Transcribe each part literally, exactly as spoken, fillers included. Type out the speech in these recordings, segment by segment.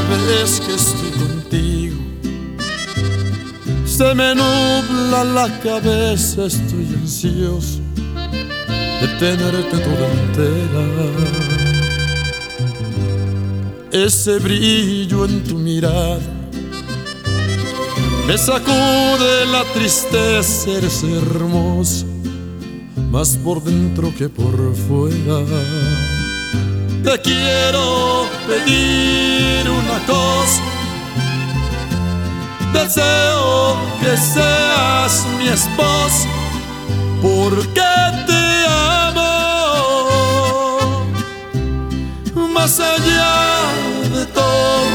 vez que estoy contigo se me nubla la cabeza, estoy ansioso de tenerte toda entera. Ese brillo en tu mirada me sacude la tristeza, eres hermoso, más por dentro que por fuera. Te quiero pedir una cosa, deseo que seas mi esposa, porque te amo. Más allá de todo,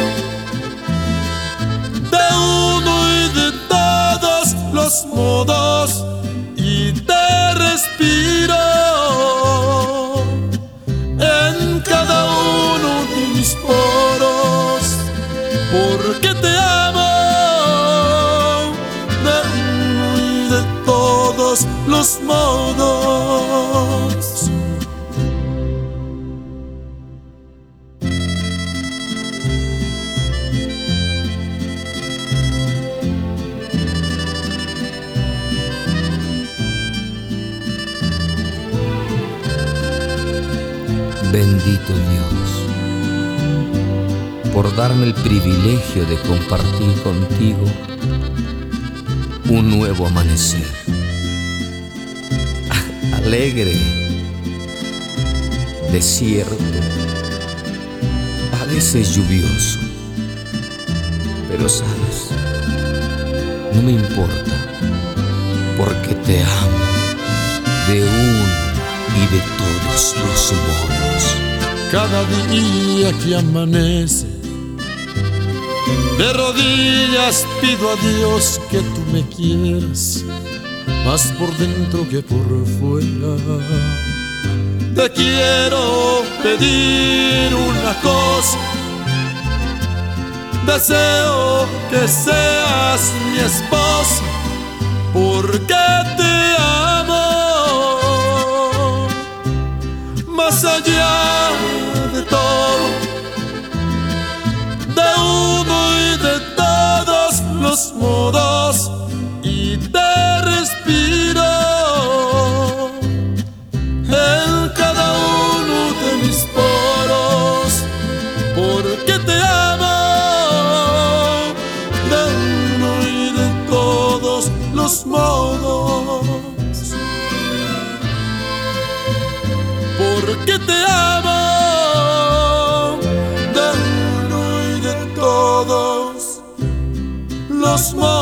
de uno y de todos los modos, y te respiro en cada uno de mis poros, porque te amo de uno y de todos los modos. Bendito Dios, por darme el privilegio de compartir contigo un nuevo amanecer. Alegre, desierto, a veces lluvioso, pero sabes, no me importa, porque te amo de uno y de todos los modos. Cada día que amanece, de rodillas pido a Dios que tú me quieras, más por dentro que por fuera. Te quiero pedir una cosa, deseo que seas mi esposa, porque te amo. Más allá de todo, de uno y de todos los modos, y te respiro en cada uno de mis poros, porque te amo de uno y de todos los modos. Porque te amo de uno y de todos los modos.